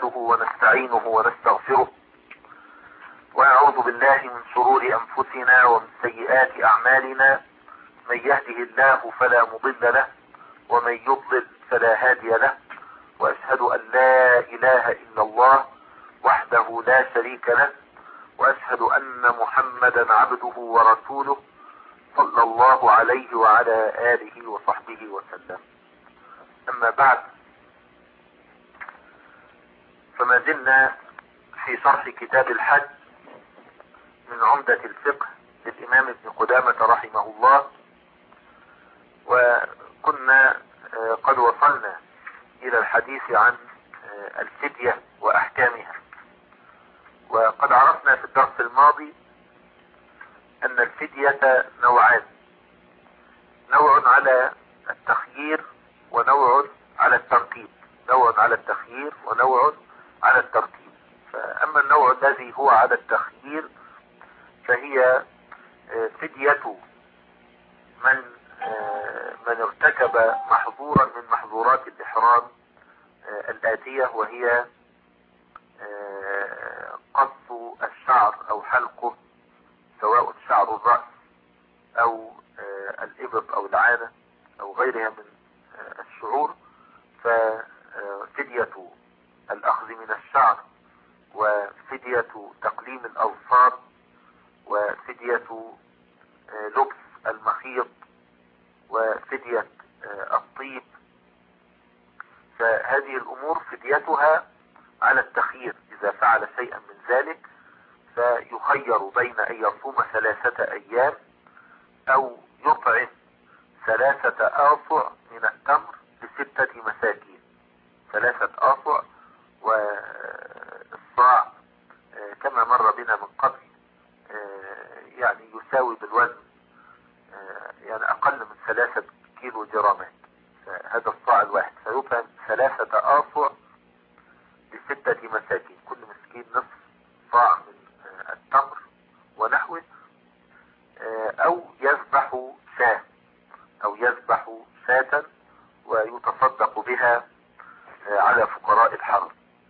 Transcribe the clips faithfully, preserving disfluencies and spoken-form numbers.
نحمده ونستعينه ونستغفره ونعوذ بالله من شرور أنفسنا ومن سيئات أعمالنا. من يهده الله فلا مضل له ومن يضلل فلا هادي له، وأشهد أن لا إله إلا الله وحده لا شريك له، وأشهد أن محمدا عبده ورسوله صلى الله عليه وعلى آله وصحبه وسلم. أما بعد، فما زلنا في شرح كتاب الحج من عمدة الفقه للإمام ابن قدامة رحمه الله، وكنا قد وصلنا إلى الحديث عن الفدية وأحكامها. وقد عرفنا في الدرس الماضي أن الفدية نوعان: نوع على التخيير ونوع على الترتيب. نوع على التخيير ونوع على الترتيب. فأما النوع الذي هو على التخيير فهي فدية من من ارتكب محظورا من محظورات الإحرام الآتية، وهي قص الشعر أو حلقه، سواء شعر الرأس أو الإبط أو العانة أو غيرها من الشعور. ففدية الأخذ من الشعر، وفدية تقليم الأظفار، وفدية لبس المخيط، وفدية الطيب. فهذه الأمور فديتها على التخيير. إذا فعل شيئا من ذلك فيخير بين أن يصوم ثلاثة أيام أو يطعم ثلاثة آصع من التمر لستة مساكين. ثلاثة آصع، والصاع كما مر بنا من قبل يعني يساوي بالوزن يعني أقل من ثلاثة كيلو جرامات. هذا الصاع الواحد فيطعم ثلاثة آصع لستة مساكين، كل مسكين نصف صاع من التمر ونحوه. أو يذبح شاة أو يذبح شاة ويتصدق بها على فقراء الحرم.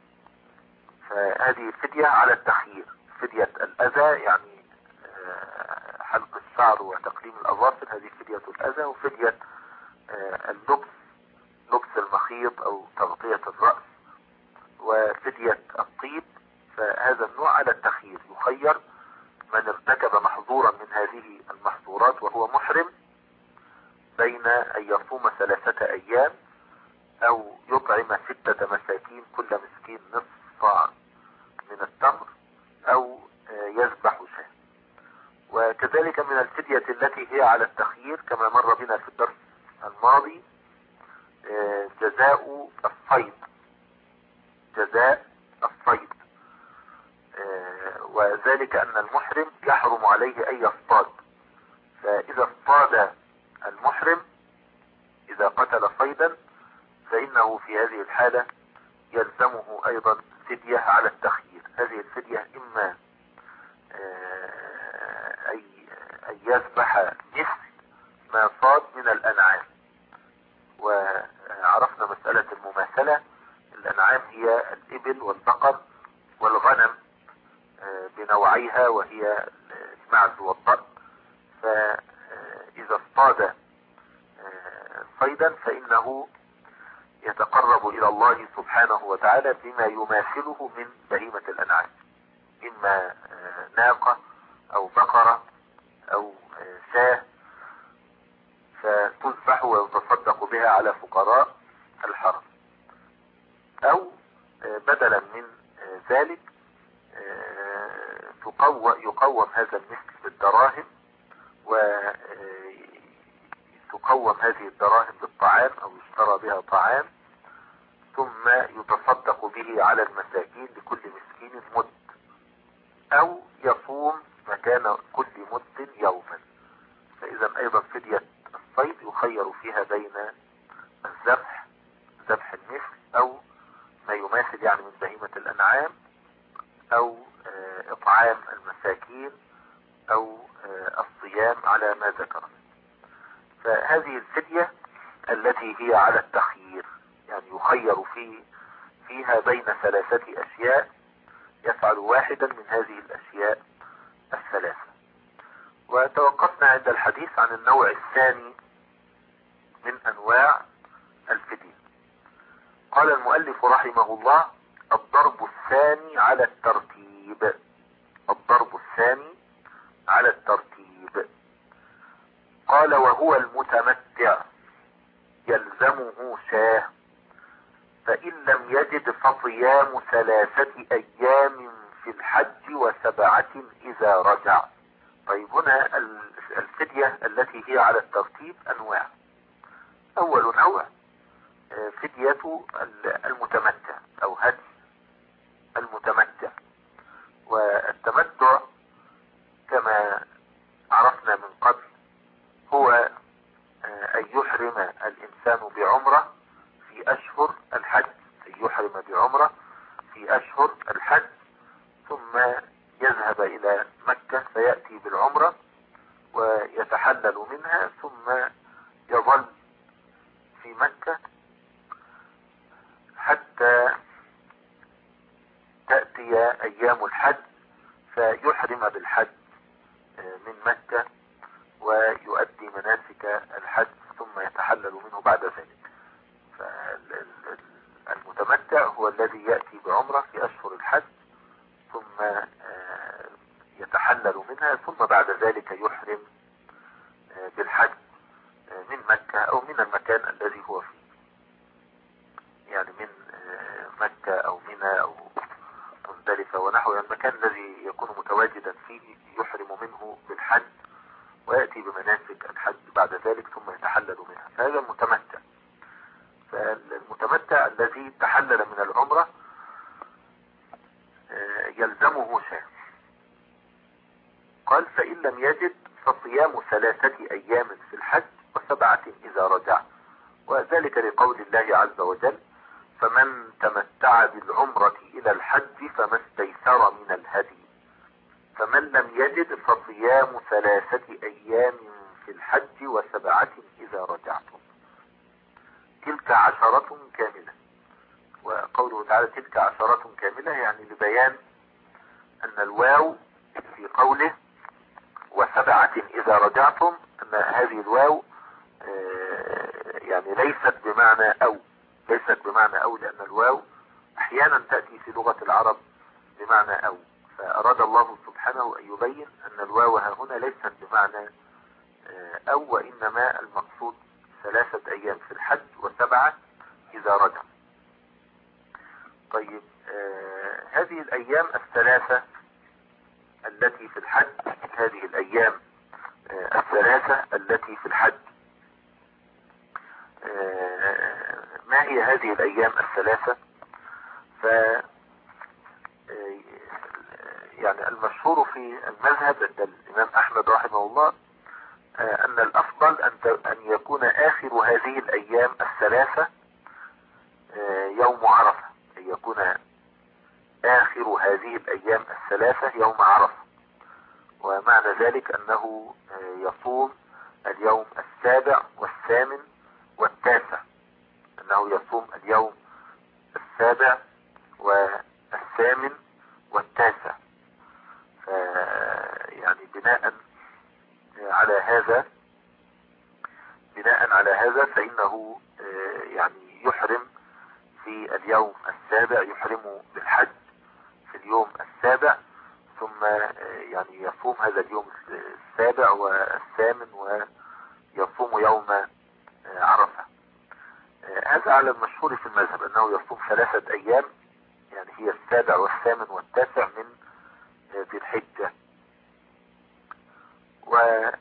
فهذه الفدية على التخيير. فدية الأذى يعني حلق الشعر وتقليم الأظافر، هذه فدية الأذى. وفدية اللبس، لبس المخيط أو تغطية الرأس، وفدية الطيب، فهذا النوع على التخيير. يخير من ارتكب محظورا من هذه المحظورات وهو محرم بين أن يصوم ثلاثة أيام أو يطعم ستة مساكين، كل مسكين نصف صاع من التمر، أو يذبح شاة. وكذلك من الفدية التي هي على التخيير كما مر بنا في الدرس الماضي جزاء الصيد. جزاء الصيد وذلك أن المحرم يحرم عليه أن يصطاد. فإذا اصطاد المحرم، إذا قتل صيدا، فإنه في هذه الحالة يلزمه أيضا فدية على التخيير. هذه الفدية إما أن يذبح مثل ما صاد من الأنعام. وعرفنا مسألة المماثلة. الأنعام هي الإبل والبقر والغنم بنوعيها، وهي المعز والضأن. فإذا اصطاد صيدا فإنه يتقرب إلى الله سبحانه وتعالى بما يماثله من بهيمة الأنعام، إما ناقة أو بقرة أو شاة، فتذبح ويتصدق بها على فقراء الحرم. أو بدلا من ذلك يقوم هذا المثل بالدراهم، وتقوم هذه الدراهم بالطعام أو يشترى بها طعام، ثم يتصدق به على المساكين لكل مسكين مد، أو يصوم مكان كل مد يوما. فإذا أيضا فدية الصيد يخير فيها بين الذبح، ذبح المثل أو ما يماثل يعني من بهيمة الأنعام، أو إطعام المساكين، أو الصيام على ما ذكر. فهذه الفدية التي هي على التخيير، يعني يخير في فيها بين ثلاثة أشياء يفعل واحدا من هذه الأشياء الثلاثة. وتوقفنا عند الحديث عن النوع الثاني من أنواع الفدية. قال المؤلف رحمه الله: الضرب الثاني على الترتيب. الضرب الثاني على الترتيب. قال: وهو المتمتع يلزمه شاه، فإن لم يجد فصيام ثلاثة أيام في الحج وسبعة إذا رجع. طيب هنا الفدية التي هي على الترتيب أنواع. أول نوع فدية المتمتع أو هدي المتمتع. والتمتع كما عرفنا من قبل هو أن يحرم الإنسان بعمرة في أشهر الحج، أن يحرم بعمرة في أشهر الحج ثم يذهب إلى مكة فيأتي بالعمرة ويتحلل منها ثم يظل في مكة حتى تأتي أيام الحج فيحرم بالحج من مكة ويؤدي مناسك الحج ثم يتحلل منه بعد ذلك. فالمتمتع هو الذي يأتي بعمرة في أشهر الحج ثم يتحلل منها ثم بعد ذلك يحرم بالحج من مكة أو من المكان الذي هو فيه، يعني من مكة أو منى أو مزدلفة ونحو المكان الذي يكون متواجدا فيه يحرم منه بالحج ويأتي بمناسك الحج بعد ذلك ثم يتحلل منها. فهذا المتمتع. فالمتمتع الذي تحلل من العمرة يلزمه شاه. قال: فإن لم يجد فصيام ثلاثة أيام في الحج وسبعة إذا رجع. وذلك لقول الله عز وجل: فمن تمتع بالعمرة إلى الحج فما استيسر من الهدي، فمن لم يجد فصيام ثلاثة أيام في الحج وسبعة إذا رجعتم. تلك عشرة كاملة. وقوله تعالى تلك عشرة كاملة يعني لبيان أن الواو في قوله وسبعة إذا رجعتم أن هذه الواو يعني ليست بمعنى أو ليست بمعنى أو لأن الواو أحيانا تأتي في لغة العرب بمعنى أو، فأراد الله سبحانه أن يبين أن الواو هنا ليست بمعنى أو، وإنما المقصود ثلاثة أيام في الحج وسبعة إذا رجع. طيب آه هذه الأيام الثلاثة التي في الحج، هذه الأيام آه الثلاثة التي في الحج آه ما هي هذه الأيام الثلاثة؟ ف يعني المشهور في المذهب عند الإمام أحمد رحمه الله آه أن الأفضل أن أن يكون آخر هذه الأيام الثلاثة آه يوم عرفة، أن يكون آخر هذه الأيام الثلاثة يوم عرفة. ومعنى ذلك أنه آه يصوم اليوم السابع والثامن والتاسع، أنه يصوم اليوم السابع والثامن والتاسع. يعني بناء على هذا بناء على هذا فإنه يعني يحرم في اليوم السابع، يحرم بالحج في اليوم السابع ثم يعني يصوم هذا اليوم السابع والثامن ويصوم يوم عرفة. هذا على المشهور في المذهب أنه يصوم ثلاثة أيام، يعني هي السابع والثامن والتاسع من ذي الحجة. و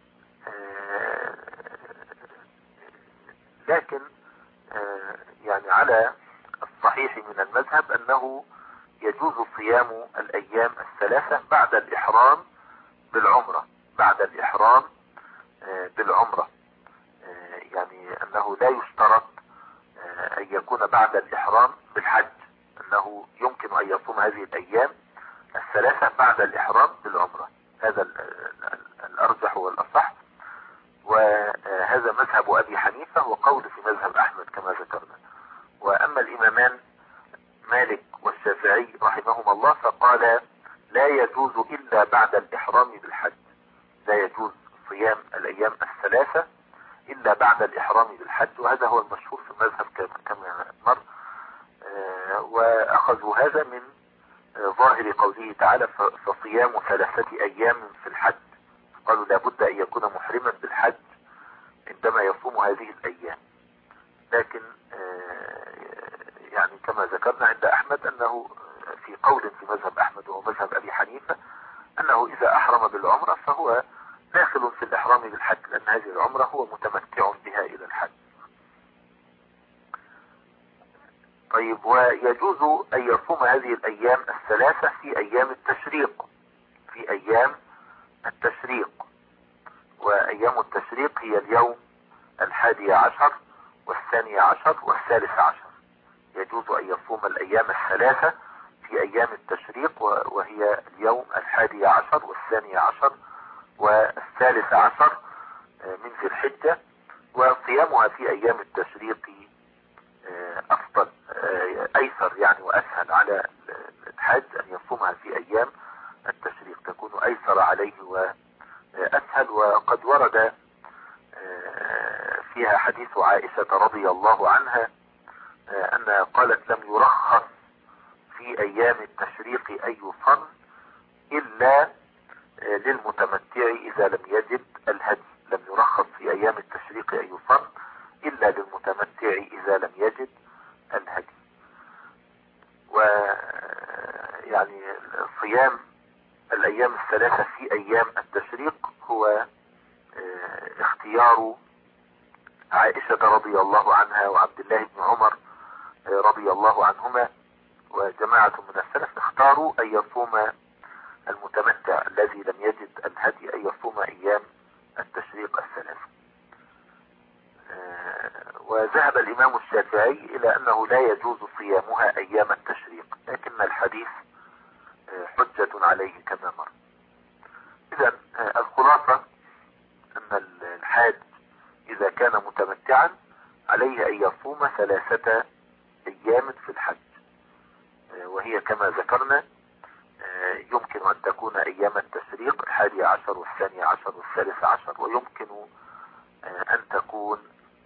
لكن يعني على الصحيح من المذهب أنه يجوز صيام الأيام الثلاثة بعد الإحرام بالعمرة، بعد الإحرام بالعمرة، يعني أنه لا يشترط أن يكون بعد الإحرام بالحج، أنه يمكن أن يصوم هذه الأيام الثلاثة بعد الإحرام بالعمرة. هذا الأرجح والأصح، وهذا مذهب أبي حنيفة وقول في مذهب أحمد كما ذكرنا. وأما الإمامان مالك والشافعي رحمهما الله، فقال لا يجوز إلا بعد الإحرام بالحج، لا يجوز صيام الأيام الثلاثة إلا بعد الإحرام بالحج، وهذا هو المشهور في المذهب كما مر. وأخذوا هذا من ظاهر قوله تعالى فصيام ثلاثة أيام في الحج، قالوا لابد أن يكون محرما بالحج عندما يصوم هذه الأيام. لكن يعني كما ذكرنا عند أحمد أنه في قول في مذهب أحمد وهو مذهب أبي حنيفة أنه إذا أحرم بالعمرة فهو داخل في الإحرام بالحج، لأن هذه العمرة هو متمتع بها إلى الحج. طيب، ويجوز أن يصوم هذه الأيام الثلاثة في أيام التشريق، في أيام التشريق، وأيام التشريق هي اليوم الحادي عشر والثاني عشر والثالث عشر. يجوز أن يصوم الأيام الثلاثة في أيام التشريق، وهي اليوم الحادي عشر والثاني عشر والثالث عشر من ذي الحجة. وصيامها في أيام التشريق أفضل، أيسر يعني وأسهل على الحاج أن يصومها في أيام التشريق، تكون أيسر عليه وأسهل. وقد ورد فيها حديث عائشة رضي الله عنها أنها قالت لم يرخص في أيام التشريق أن يصم إلا للمتمتع إذا لم يجد الهدي، لم يرخص في أيام التشريق أن يصم إلا للمتمتع إذا لم يجد الهدي. ويعني صيام الأيام الثلاثة في أيام التشريق هو اختيار عائشة رضي الله عنها وعبد الله بن عمر رضي الله عنهما وجماعة من السلف، اختاروا أن يصوم المتمتع الذي لم يجد الهدي أن يصوم أيام التشريق الثلاثة. وذهب الإمام الشافعي إلى أنه لا يجوز صيامها أيام التشريق، لكن الحديث حجة عليه كما مر. إذن الخلاصة أن الحاج إذا كان متمتعا عليه أن يصوم ثلاثة أيام في الحج، وهي كما ذكرنا يمكن أن تكون أيام التشريق الحادي عشر والثاني عشر والثالث عشر، ويمكن أن تكون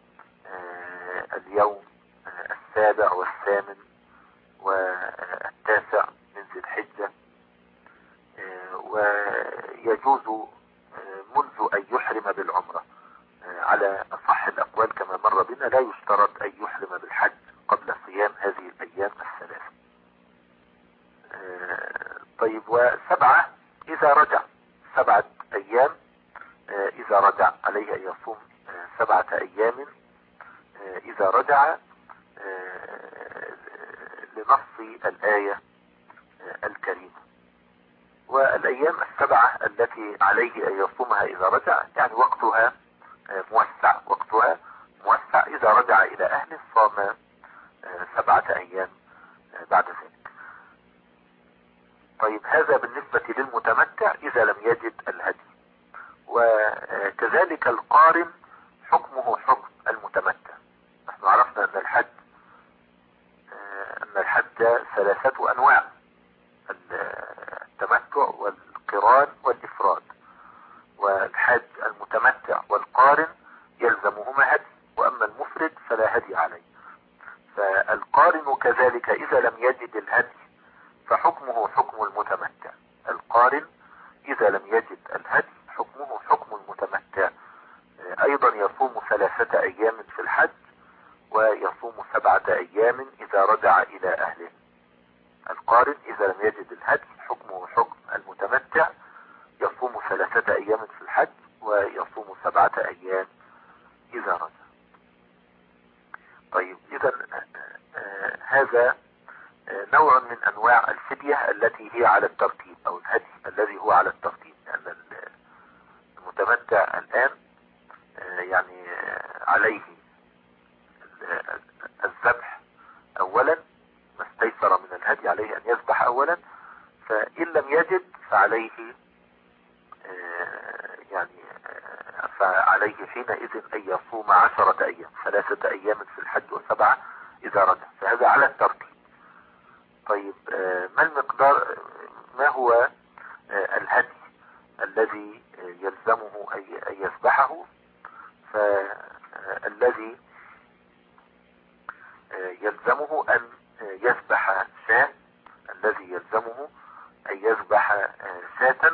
اليوم السابع والثامن والتاسع من ذي الحجة. ويجوز منذ أن يحرم بالعمرة على أصح الأقوال كما مر بنا، لا يشترط أن يحرم بالحج قبل صيام هذه الأيام الثلاثة. طيب، وسبعة إذا رجع، سبعة أيام إذا رجع عليه أن يصوم سبعة أيام إذا رجع لنص الآية الكريمة. والأيام السبعة التي عليه أن يصومها إذا رجع يعني وقتها موسع، وقتها موسع، إذا رجع إلى أهله صام سبعة أيام بعد ذلك. طيب، هذا بالنسبة للمتمتع إذا لم يجد الهدي. وكذلك القارن حكمه حكم المتمتع. نحن عرفنا أن الحج أن الحج ثلاثة أنواع: التمتع والقران والإفراد. والحج المتمتع والقارن يلزمهما هدي، وأما المفرد فلا هدي عليه. فالقارن كذلك إذا لم يجد الهدي فحكمه حكم المتمتع. القارن إذا لم يجد الهدي حكمه حكم المتمتع، أيضا يصوم ثلاثة أيام في الحج ويصوم سبعة أيام إذا رجع إلى أهله. القارن إذا لم يجد الهدي حكمه حكم المتمتع، يصوم ثلاثة أيام في الحج ويصوم سبعة أيام إذا رجع. طيب، إذا هذا نوع من أنواع الفدية التي هي على الترتيب، أو الهدي الذي هو على الترتيب، لأن المتمتع الآن يعني عليه الذبح أولا، ما استيسر من الهدي عليه أن يذبح أولا، فإن لم يجد فعليه يعني فعليه حينئذ أن يصوم عشرة أيام، ثلاثة أيام في الحج وسبعة إذا رجع. فهذا على الترتيب. يلزمه أن يذبح شاة، الذي يلزمه أن يذبح شاة.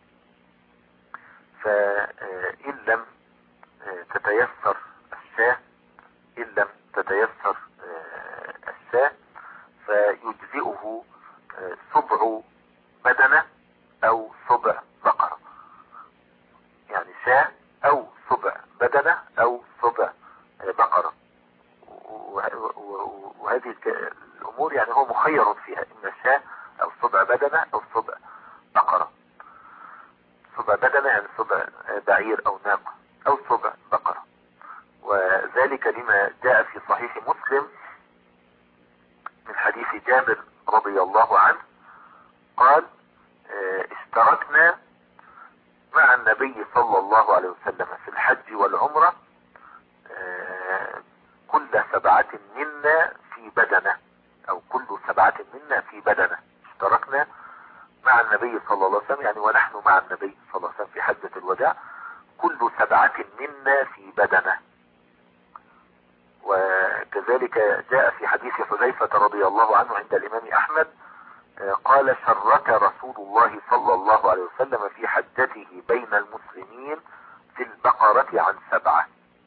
فإن لم تتيسر الشاة إن لم تتيسر الشاة فيجزئه سبع بدنة أو سبع بقرة، يعني شاة أو سبع بدنة أو سبع بقرة. وهذه الأمور يعني هو مخير فيها، إما شاة أو سبع بدنة أو سبع بقرة. سبع بدنة يعني سبع بعير أو ناقة أو سبع بقرة. وذلك لما جاء في صحيح مسلم من حديث جابر رضي الله عنه قال: اشتركنا مع النبي صلى الله عليه وسلم في الحج والعمرة كل سبعة منا في بدنة، او كل سبعة منا في بدنة. اشتركنا مع النبي صلى الله عليه وسلم يعني ونحن مع النبي صلى الله عليه وسلم في حجة الوداع كل سبعة منا في بدنة. وكذلك جاء في حديث حذيفة رضي الله عنه عند الإمام أحمد قال: شرك رسول الله صلى الله عليه وسلم في حجته بين المسلمين في البقرة عن سبعة.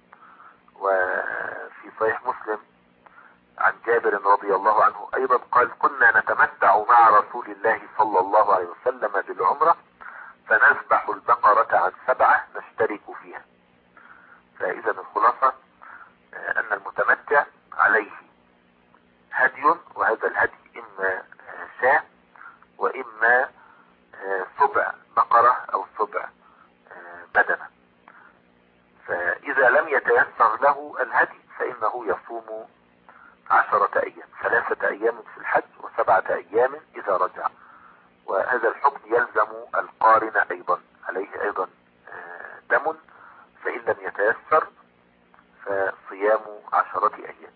وفي صحيح مسلم عن جابر رضي الله عنه أيضا قال: كنا نتمتع مع رسول الله صلى الله عليه وسلم بالعمرة فنذبح البقرة عن سبعة نشترك فيها. فإذا الخلاصة أن المتمتع عليه هدي، وهذا الهدي إما شاة وإما سبع بقرة أو سبع بدنة. فإذا لم يتيسر له الهدي فإنه يصوم عشرة أيام، ثلاثة أيام في الحج وسبعة أيام إذا رجع. وهذا الحكم يلزم القارن أيضا، عليه أيضا دم، فإن لم يتيسر فصيام عشرة أيام.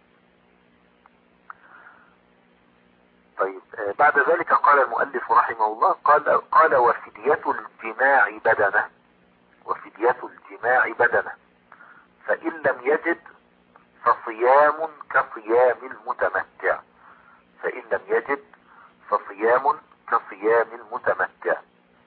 طيب، بعد ذلك قال المؤلف رحمه الله قال قال وفدية الجماع بدنة، وفدية الجماع بدنة، فإن لم يجد فصيام كصيام المتمتع، فإن لم يجد فصيام كصيام المتمتع.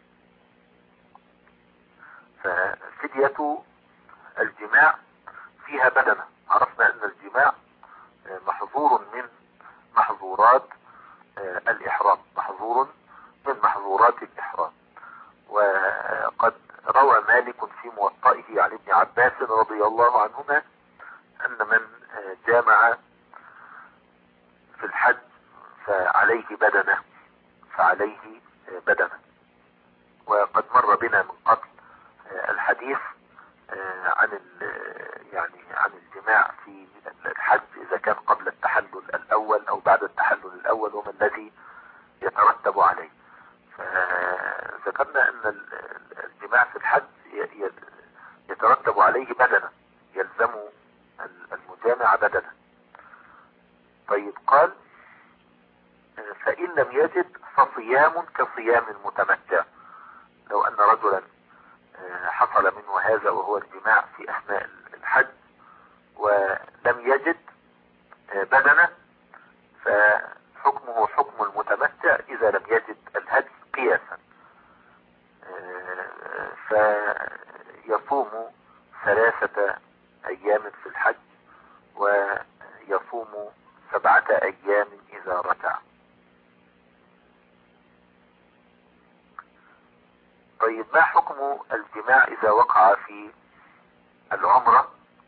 ففدية الجماع فيها بدنة. عرفنا أن الجماع محظور من محظورات الإحرام، محظور من محظورات الإحرام. وقد روى مالك في موطئه عن ابن عباس رضي الله عنهما أن من جامع في الحج فعليه بدنة، فعليه بدنة. وقد مر بنا من قبل الحديث عن يعني عن الجماع في الحج إذا كان قبل التحلل الأول أو بعد التحلل الأول وما الذي يترتب عليه. فذكرنا أن الجماع في الحج يترتب عليه بدنة، يلزم المجامع بدنة. طيب، قال فإن لم يجد فصيام كصيام المتمتع. لو أن رجلا حصل منه هذا وهو الجماع في أثناء الحج ولم يجد بدنة فحكمه حكم المتمتع إذا لم يجد الهدي قياسا، فيصوم ثلاثة أيام في الحج ويصوم سبعة أيام إذا رجع. طيب، ما حكم الجماع إذا وقع في العمرة؟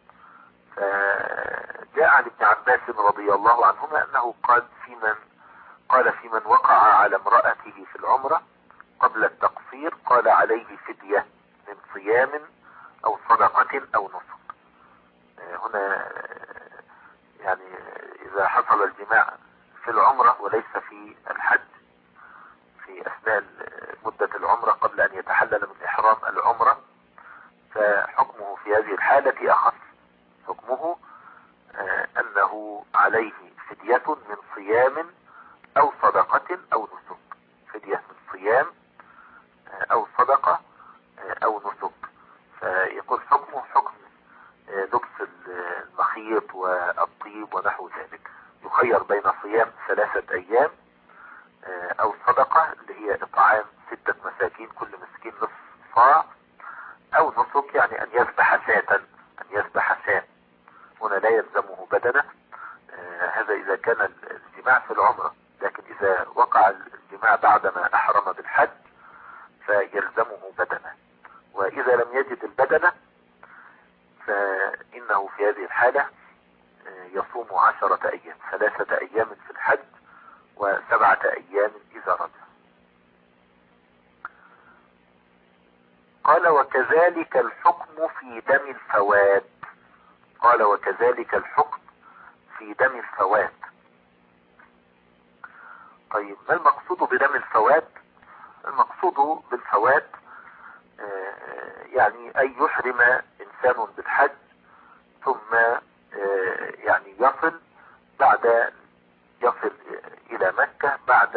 فجاء عن ابن عباس رضي الله عنهما أنه قال في من قال في من وقع على امرأته في العمرة قبل التقصير قال عليه فدية من صيام أو صدقة أو نسك. هنا يعني إذا حصل الجماع في العمرة وليس في الحج في أثناء مدة العمرة قبل أن يتحلل من إحرام العمرة فحكمه في هذه الحالة أخف. حكمه آه أنه عليه فدية من صيام أو صدقة أو نسك، فدية من صيام آه أو صدقة آه أو نسك. فيكون حكمه حكم آه لبس المخيط والطيب ونحو ذلك، يخير بين صيام ثلاثة ايام او صدقة اللي هي اطعام ستة مساكين كل مسكين نصف صاع، او نسك يعني ان يذبح شاة، ان يذبح شاة. هنا لا يلزمه بدنه، هذا اذا كان الجماع في العمرة. لكن اذا وقع الجماع بعدما احرم بالحج فيلزمه بدنه. واذا لم يجد البدنة فانه في هذه الحالة يصوم عشرة ايام، ثلاثة ايام في الحج وسبعة ايام اذا رجع. قال وكذلك الحكم في دم الفوات. قال وكذلك الحكم في دم الفوات. طيب ما المقصود بدم الفوات؟ المقصود بالفوات يعني أن يحرم إنسان بالحج ثم يعني يصل بعد يصل إلى مكة بعد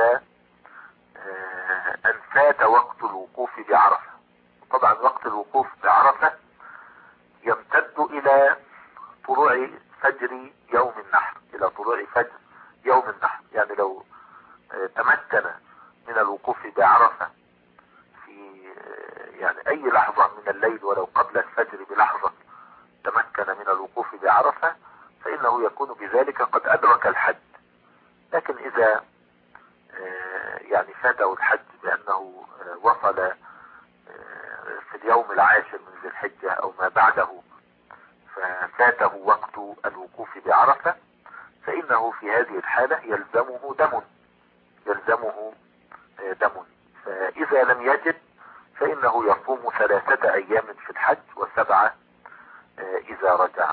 أن فات وقت الوقوف بعرفة. طبعا وقت الوقوف بعرفة يمتد إلى طلوع فجر يوم النحر، إلى طلوع فجر يوم النحر. يعني لو تمكن من الوقوف بعرفة في يعني أي لحظة من الليل ولو قبل الفجر بلحظة تمكن من الوقوف بعرفة فإنه يكون بذلك قد أدرك الحج. لكن إذا يعني فاته الحج بأنه وصل في اليوم العاشر من ذي الحجة أو ما بعده ففاته وقت الوقوف بعرفة فإنه في هذه الحالة يلزمه دم يلزمه دم فإذا لم يجد فإنه يصوم ثلاثة أيام في الحج وسبعة إذا رجع.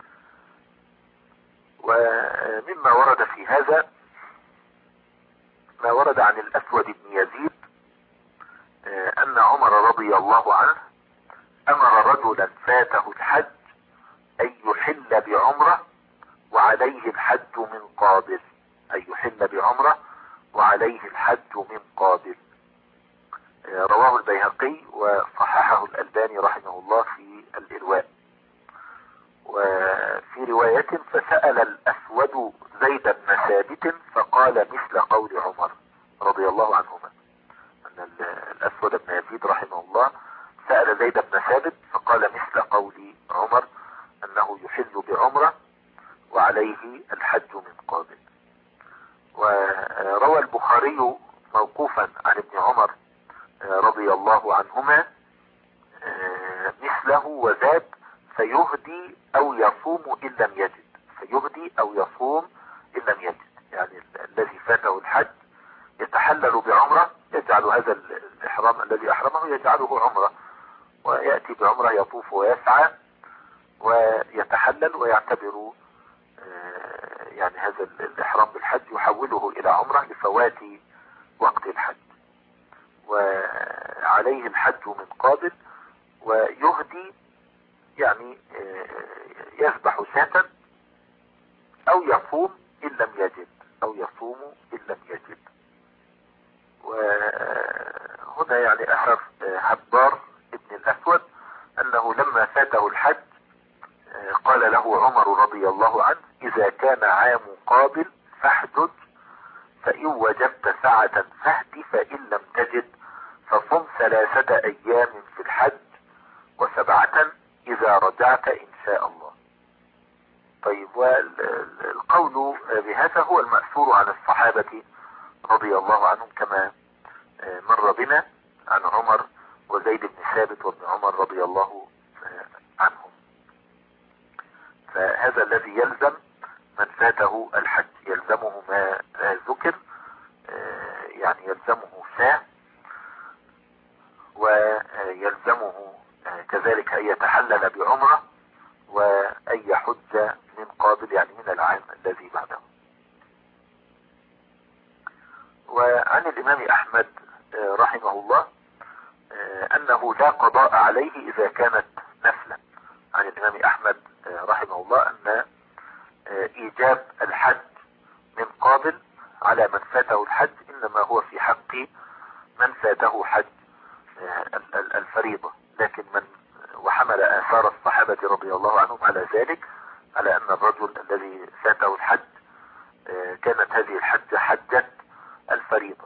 ومما ورد في هذا ما ورد عن الأسود بن يزيد أن عمر رضي الله عنه أمر رجلا فاته الحج أن يحل بعمرة وعليه الحج من قابل، أن يحل بعمرة وعليه الحج من قابل. رواه البيهقي وصححه الألباني رحمه الله في الإرواء. وفي رواية فسأل الأسود زيد بن ثابت فقال مثل قول عمر رضي الله عنهما. أن الأسود بن يزيد رحمه الله سأل زيد بن ثابت فقال مثل قول عمر أنه يحل بعمرة وعليه الحج من قابل. وروى البخاري موقوفا عن ابن عمر رضي الله عنهما مثله وزاد فيهدي أو يصوم إن لم يجد، فيهدي أو يصوم إن لم يجد. يعني الذي فاته الحج يتحلل بعمرة، يجعل هذا الإحرام الذي أحرمه يجعله عمرة ويأتي بعمرة يطوف ويسعى ويتحلل ويعتبر يعني هذا الإحرام بالحج يحوله إلى عمرة لفوات وقت الحج، وعليه الحج من قابل. ويهدي يعني يذبح شاة أو يصوم إن لم يجد، أو يصوم إن لم يجد. وهنا يعني أحرف حبار ابن الأسود أنه لما فاته الحج قال له عمر رضي الله عنه إذا كان عام قابل فاحجج، فإن وجدت سعة فاهد، فإن لم تجد فصم ثلاثة أيام في الحج وسبعة إذا رجعت إن شاء الله. طيب والقول بهذا هو المأثور عن الصحابة رضي الله عنهم كما مر بنا عن عمر وزيد بن ثابت وابن عمر رضي الله عنهم. فهذا الذي يلزم من فاته الحج، يلزمه ما ذكر، يعني يلزمه شاة ويلزمه كذلك أن يتحلل بعمرة وأن يحج من قابل يعني من العام الذي بعده. وعن الإمام أحمد رحمه الله أنه لا قضاء عليه إذا كانت نفلا. عن الإمام أحمد رحمه الله أن إيجاب الحج من قابل على من فاته الحج إنما هو في حق من فاته حج الفريضة، لكن من وحمل آثار الصحابة رضي الله عنهم على ذلك، على أن الرجل الذي فاته الحج كانت هذه الحجة حجة الفريضة.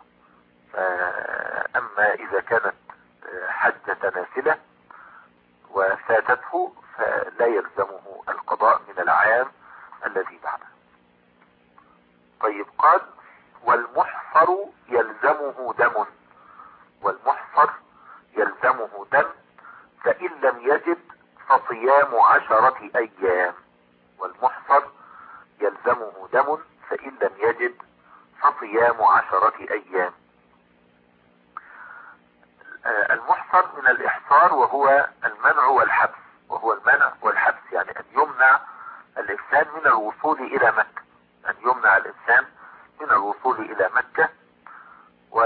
أما إذا كانت حجة نافلة وفاتته فلا يلزمه القضاء من العام الذي بعده. طيب قال والمحصر يلزمه دم، والمحصر يلزمه دم فإن لم يجد فصيام عشرة أيام. والمحصر يلزمه دم فإن لم يجد فصيام عشرة أيام. المحصر من الإحصار وهو المنع والحبس، وهو المنع والحبس يعني أن يمنع الإنسان من الوصول إلى مكة، أن يمنع الإنسان من الوصول إلى مكة. و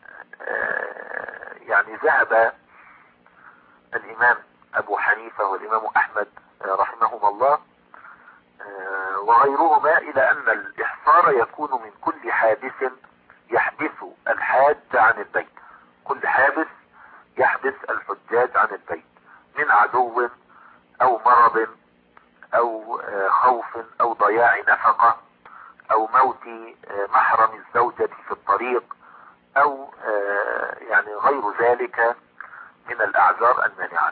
يعني ذهب الإمام أبو حنيفة والإمام أحمد رحمهما الله وغيرهما إلى أن الإحصار يكون من كل حادث يحبس الحاج عن البيت، كل حادث يحبس الحجاج عن البيت من عدو أو مرض أو خوف أو ضياع نفقة أو موت محرم الزوجة في الطريق أو يعني غير ذلك من الأعذار المانعة.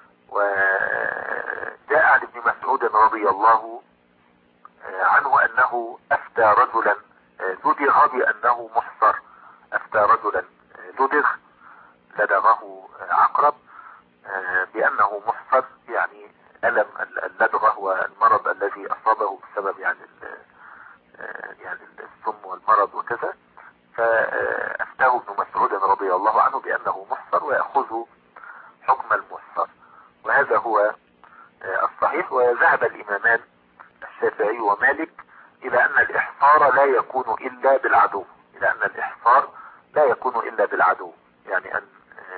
وجاء عن ابن مسعود رضي الله عنه أنه أفتى رجلا لدغ بأنه محصر، أفتى رجلا لدغ لدغه عقرب بأنه محصر، يعني ألم اللدغة والمرض الذي أصابه بسبب يعني يعني السم والمرض وكذا، فأفتاه ابن مسعود رضي الله عنه بأنه محصر ويأخذ حكم المحصر، وهذا هو الصحيح. وذهب الإمامان الشافعي ومالك إلى أن الإحصار لا يكون إلا بالعدو، إلى أن الإحصار لا يكون إلا بالعدو، يعني أن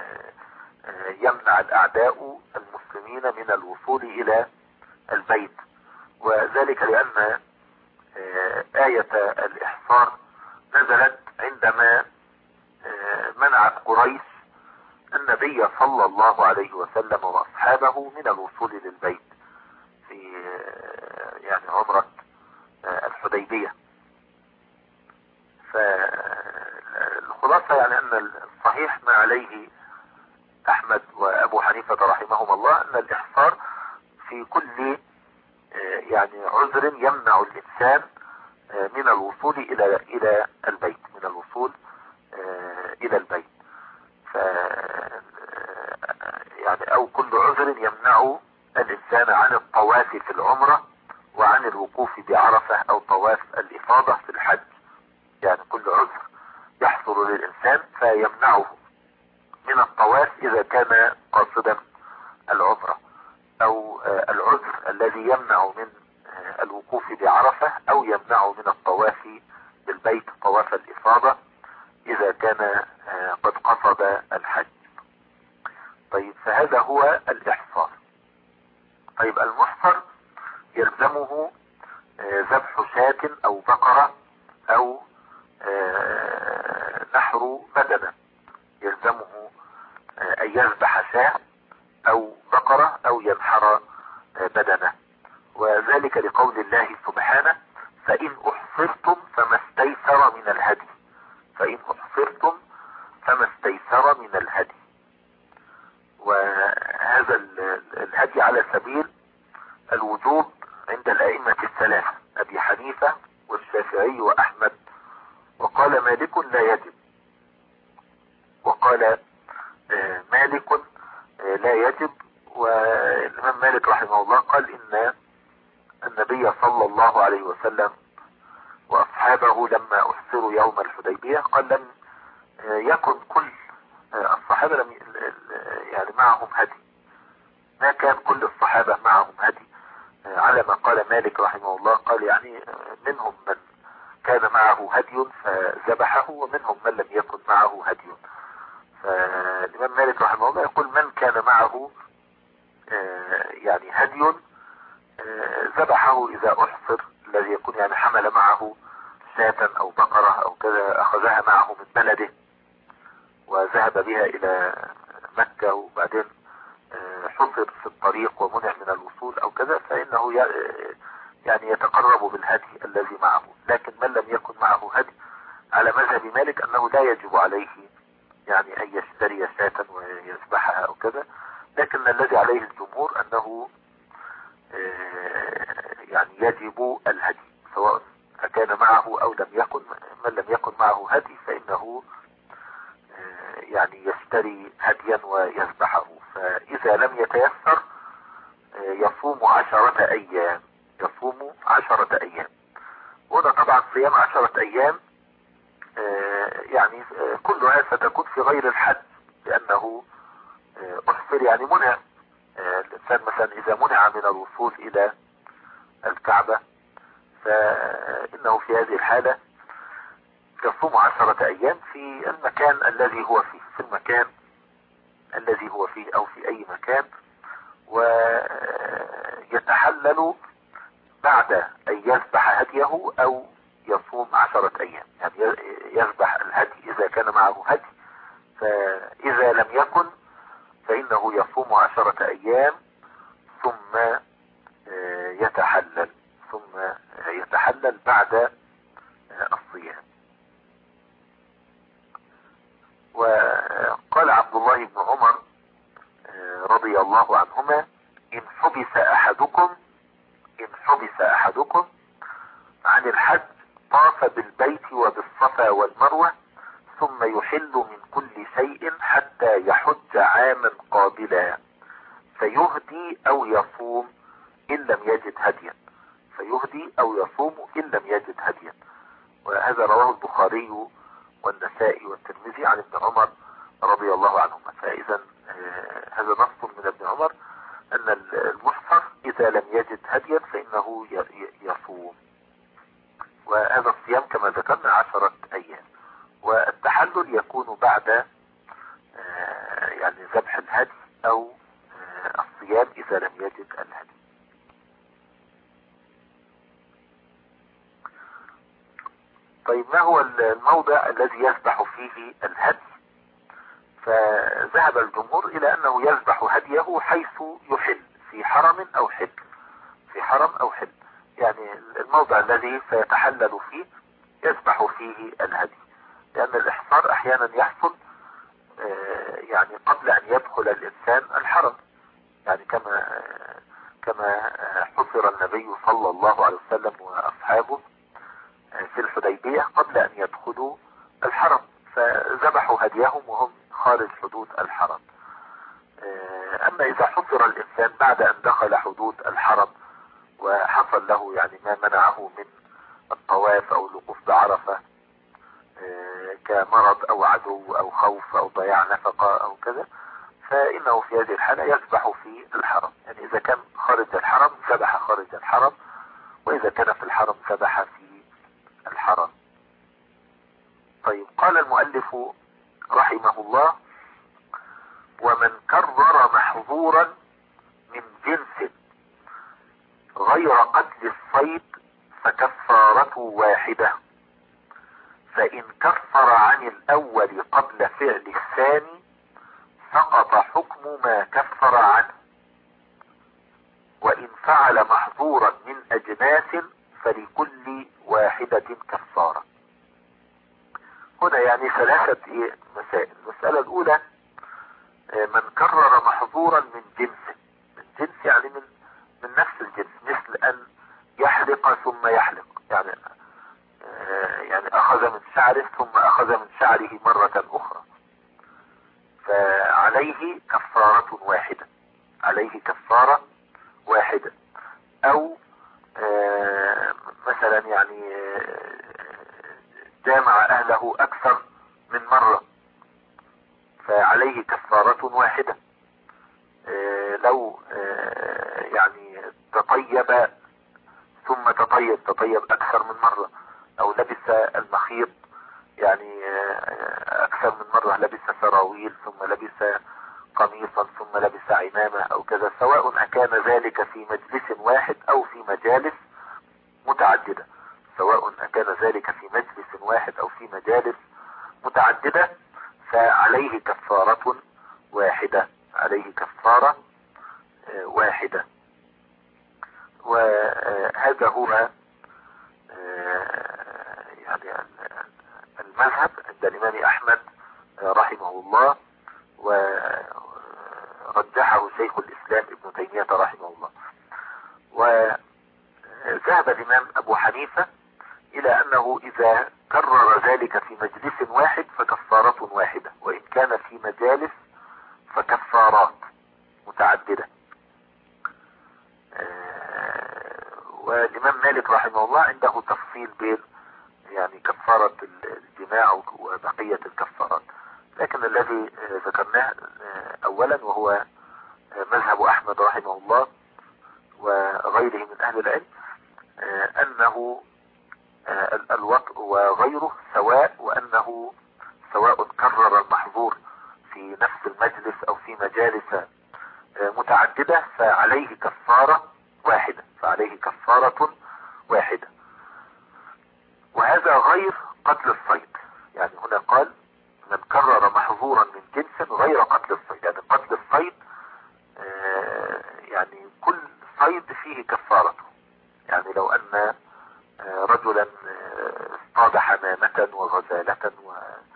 يمنع الأعداء المسلمين من الوصول إلى البيت. وذلك لأن آية الإحصار نزلت عندما منعت قريش النبي صلى الله عليه وسلم وأصحابه من الوصول للبيت في يعني عمرة الحديبية. فالخلاصة يعني أن الصحيح ما عليه أحمد وأبو حنيفة رحمهما الله أن الإحصار في كل يعني عذر يمنع الإنسان من الوصول إلى إلى البيت، من الوصول إلى البيت، ف يعني أو كل عذر يمنع الإنسان عن الطواف في العمرة وعن الوقوف بعرفة أو طواف الإفاضة في الحج، يعني كل عذر يحصل للإنسان فيمنعه من الطواف إذا كان قاصدا العمرة، أو العذر الذي يمنع من الوقوف بعرفة أو يمنع من الطواف بالبيت طواف الإفاضة إذا كان قد قصد الحج. طيب فهذا هو الإحصار. طيب المحصر يلزمه ذبح شاة أو بقرة أو نحر بدنة، يلزمه أن يذبح شاة أو بقرة أو ينحر بدنة، وذلك لقول الله سبحانه فإن أحصرتم فما استيسر من الهدي، فإن أحصرتم فما استيسر من الهدي. وهذا الهدي على سبيل الوجوب عند الأئمة الثلاثة أبي حنيفة والشافعي وأحمد، وقال مالك لا يجب، وقال مالك لا يجب. والإمام مالك رحمه الله قال إن النبي صلى الله عليه وسلم وأصحابه لما أحصروا يوم الحديبية قال لم يكن كل الصحابة لم يعني معهم هدي، ما كان كل الصحابة معهم هدي على ما قال مالك رحمه الله، قال يعني منهم من كان معه هدي فذبحه ومنهم من لم يكن معه هدي. فالإمام مالك رحمه الله يقول من كان معه يعني هدي ذبحه إذا أحصر، الذي يكون يعني حمل معه شاة أو بقرة أو كذا أخذها معه من بلده وذهب بها إلى مكة وبعدين حصر في الطريق ومنع من الوصول أو كذا، فإنه يعني يتقرب بالهدي الذي معه. لكن من لم يكن معه هدي على مذهب مالك أنه لا يجب عليه يعني أن يشتري شاة ويذبحها أو كذا، لكن الذي عليه الجمهور أنه يعني يجب الهدي سواء فكان معه أو لم يكن. من لم يكن معه هدي فإنه يعني يشتري هديا ويذبحه. فإذا لم يتيسر يصوم عشرة أيام، يصوم عشرة أيام. وده طبعا صيام عشرة أيام يعني كلها ستكون في غير الحج، لأنه أحصر يعني منع. الإنسان مثلا إذا منع من الوصول إلى الكعبة فإنه في هذه الحالة يصوم عشرة أيام في المكان الذي هو فيه، في المكان الذي هو فيه أو في أي مكان، ويتحلل بعد أن يذبح هديه أو يصوم عشرة أيام. يعني يذبح الهدي إذا كان معه هدي، فإذا لم يكن فإنه يصوم عشرة أيام ثم يتحلل ثم يتحلل بعد الصيام. وقال عبد الله بن عمر رضي الله عنهما: إن حبس أحدكم إن حبس أحدكم عن الحج طاف بالبيت وبالصفا والمروة ثم يحل من كل شيء حتى يحج عاما قابلا فيهدي أو يصوم إن لم يجد هديا فيهدي أو يصوم إن لم يجد هديا. وهذا رواه البخاري والنسائي والترمذي عن ابن عمر رضي الله عنهما. فإذا هذا نص من ابن عمر أن المحصر إذا لم يجد هديا فإنه يصوم. وهذا الصيام كما ذكرنا عشرة أيام. والتحلل يكون بعد يعني ذبح الهدي أو الصيام إذا لم يجد الهدي. طيب ما هو الموضع الذي يذبح فيه الهدي؟ فذهب الجمهور إلى أنه يذبح هديه حيث يحل، في حرم أو حل، في حرم أو حل. يعني الموضع الذي سيتحلل فيه يذبح فيه الهدي، لأن الإحصار أحيانا يحصل يعني قبل أن يدخل الإنسان الحرم، يعني كما كما حصر النبي صلى الله عليه وسلم وأصحابه في الحديبية قبل أن يدخلوا الحرم، فذبحوا هديهم وهم خارج حدود الحرم. أما إذا حصر الإنسان بعد أن دخل حدود الحرم وحصل له يعني ما منعه من الطواف أو الوقوف بعرفة كمرض أو عدو أو خوف أو ضياع نفقة أو كذا، فإنه في هذه الحالة يذبح في الحرم. يعني إذا كان خارج الحرم ذبح خارج الحرم، وإذا كان في الحرم ذبح في الحرم. طيب قال المؤلف رحمه الله: ومن كرر محظورا من جنس غير قتل الصيد فكفارته واحدة، فإن كفر عن الأول قبل فعل الثاني سقط حكم ما كفر عنه، وإن فعل محظورا من أجناس فلكل واحدة كفارة. هنا يعني ثلاثة مسائل. المسألة الأولى: من كرر محظورا من جنس، من جنس يعني من من نفس الجنس، مثل أن يحلق ثم يحلق، يعني يعني أخذ من شعره ثم أخذ من شعره مرة أخرى، فعليه كفارة واحدة، عليه كفارة واحدة. أو مثلا يعني جامع أهله أكثر من مرة فعليه كفارة واحدة. لو يعني تطيب ثم تطيب تطيب أكثر من مرة، أو لبس المخيط يعني أكثر من مرة، لبس سراويل ثم لبس قميصا ثم لبس عمامة أو كذا، سواء أكان ذلك في مجلس واحد أو في مجالس متعددة، سواء أكان ذلك في مجلس واحد أو في مجالس متعددة، فعليه كفارة واحدة، عليه كفارة واحدة. وهذا هو يعني المذهب عند الإمام أحمد رحمه الله، ورجحه شيخ الإسلام ابن تيمية رحمه الله. وذهب الإمام أبو حنيفة إلى أنه إذا كرر ذلك في مجلس واحد فكفارة واحدة، وإن كان في مجالس فكفارات متعددة. والإمام مالك رحمه الله عنده تفصيل بين يعني كفارة الجماع وبقية الكفارات، لكن الذي ذكرناه أولا وهو مذهب أحمد رحمه الله وغيره من أهل العلم أنه الوطء وغيره سواء، وأنه سواء كرر المحظور في نفس المجلس أو في مجالس متعددة فعليه كفارة واحدة فعليه كفارة واحدة. وهذا غير قتل الصيد، يعني هنا قال من كرر محظورا من جنس غير قتل الصيد، يعني قتل الصيد يعني كل صيد فيه كفارته. يعني لو أن رجلا اصطاد حمامة وغزالة و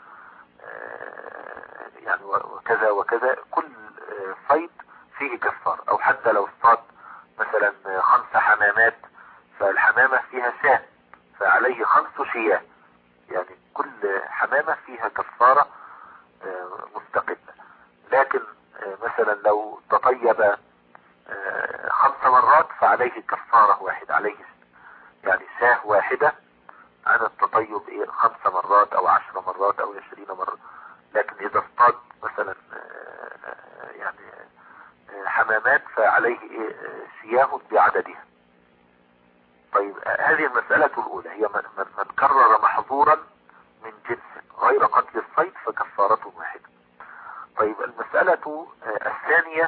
يعني وكذا وكذا، كل صيد فيه كفار. او حتى لو اصطاد مثلا خمس حمامات فالحمامة فيها شاة فعليه خمس شياه، يعني كل حمامة فيها كفارة مستقلة. لكن مثلا لو تطيب خمس مرات فعليه كفارة واحدة، عليه يعني شاه واحدة عن التطيب ايه خمس مرات او عشر مرات او عشرين مرة. لكن اذا اصطاد مثلا يعني حمامات فعليه ايه شياه بعددها. طيب هذه المسألة الاولى هي من, من, من كرر محظورا من جنس غير قتل الصيد فكفارته واحدة. طيب المسألة الثانية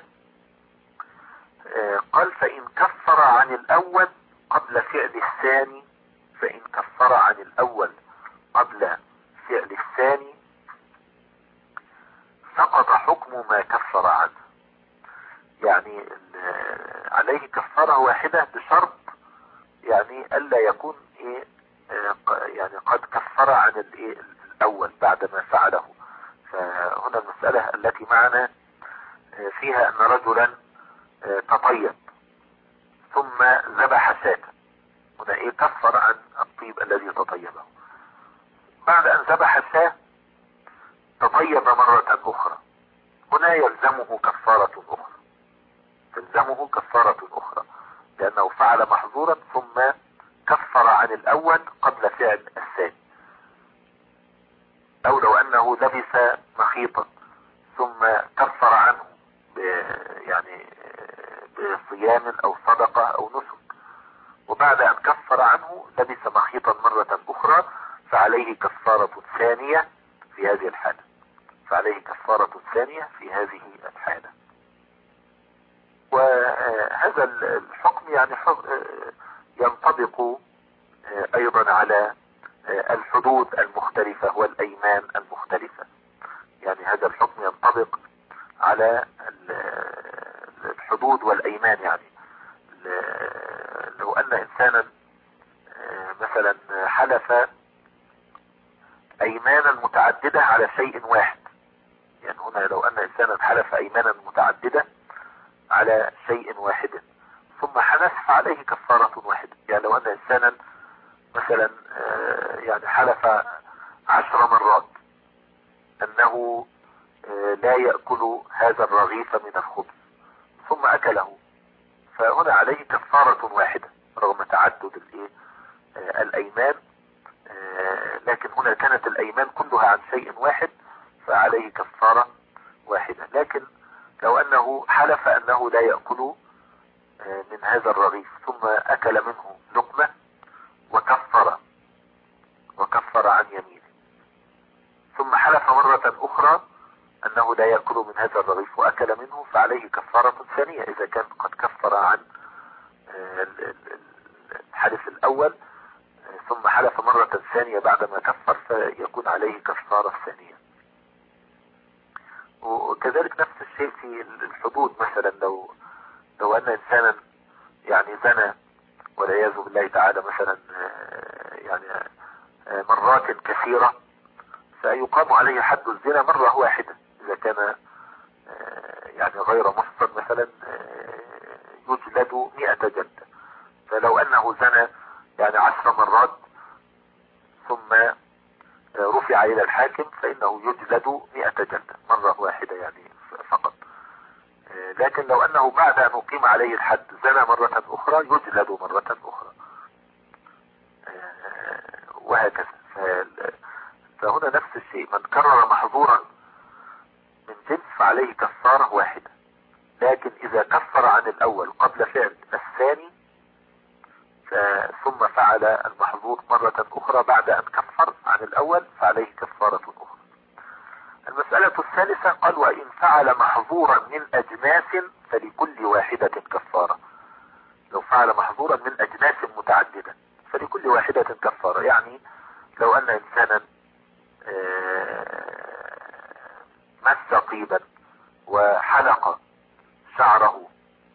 قال فإن كفر عن الأول قبل فعل الثاني، فإن كفر عن الأول قبل فعل الثاني سقط حكم ما كفر عنه. يعني عليه كفارة واحدة بشرط يعني ألا يكون إيه يعني قد كفر عن الإيه الأول بعد ما فعله. فهنا المسألة التي معنا فيها أن رجلا تطيب ثم ذبح شاة، هنا إيه كفر عن الطيب الذي تطيبه. بعد أن ذبح الشاة تطيب مرة أخرى، هنا يلزمه كفارة أخرى، تلزمه كفارة أخرى لأنه فعل محظورا ثم كفر عن الأول قبل فعل الثاني. أو لو أنه لبس مخيطا ثم كفر عنه يعني بصيام أو صدقة أو نسك، وبعد أن كفر عنه لبس مخيطا مرة أخرى فعليه كفارة ثانية في هذه الحالة، فعليه كفارة ثانية في هذه الحالة. وهذا الحكم يعني ينطبق أيضا على الحدود المختلفة والأيمان المختلفة. يعني هذا الحكم ينطبق على الحدود والأيمان. يعني لو أن إنسانا مثلا حلف أيمانا متعددة على شيء واحد، يعني هنا لو أن إنسانا حلف أيمانا متعددة على شيء واحد ثم حنث فعليه كفارة واحدة. يعني لو أن إنسانا مثلا يعني حلف عشر مرات أنه لا يأكل هذا الرغيف من الخبز ثم أكله، فهنا عليه كفارة واحدة رغم تعدد الايه الأيمان. لكن هنا كانت الأيمان كلها عن شيء واحد فعليه كفارة واحدة. لكن لو أنه حلف أنه لا يأكل من هذا الرغيف ثم أكل منه لقمة وكفر وكفر عن يمينه، ثم حلف مرة أخرى أنه لا يأكل من هذا الرغيف وأكل منه فعليه كفارة ثانية إذا كان قد كفر عن الحلف الأول ثم حلف مرة ثانية بعدما كفر فيكون عليه كفارة ثانية. وكذلك نفس الشيء في الحدود. مثلا لو لو أن إنسانا يعني زنى والعياذ بالله تعالى مثلا يعني مرات كثيرة، فيقام عليه حد الزنا مرة واحدة. إذا كان يعني غير محصن مثلا يجلد مئة جلدة. فلو أنه زنى يعني عشر مرات ثم رفع إلى الحاكم فإنه يجلد مئة جلدة مرة واحدة يعني فقط. لكن لو أنه بعد أن أقيم عليه الحد زنى مرة أخرى يجلد مرة أخرى، وهكذا. فهنا نفس الشيء، من كرر محظورا من جنس فعليه كفارة واحدة. لكن إذا كفر عن الأول قبل فعل الثاني ثم فعل المحظور مرة أخرى بعد أن كفر عن الأول فعليه كفارة أخرى. المسألة الثالثة قال: وإن فعل محظورا من أجناس فلكل واحدة كفارة. لو فعل محظورا من أجناس متعددة فلكل واحدة كفارة. يعني لو أن إنسانا مس طيبا وحلق شعره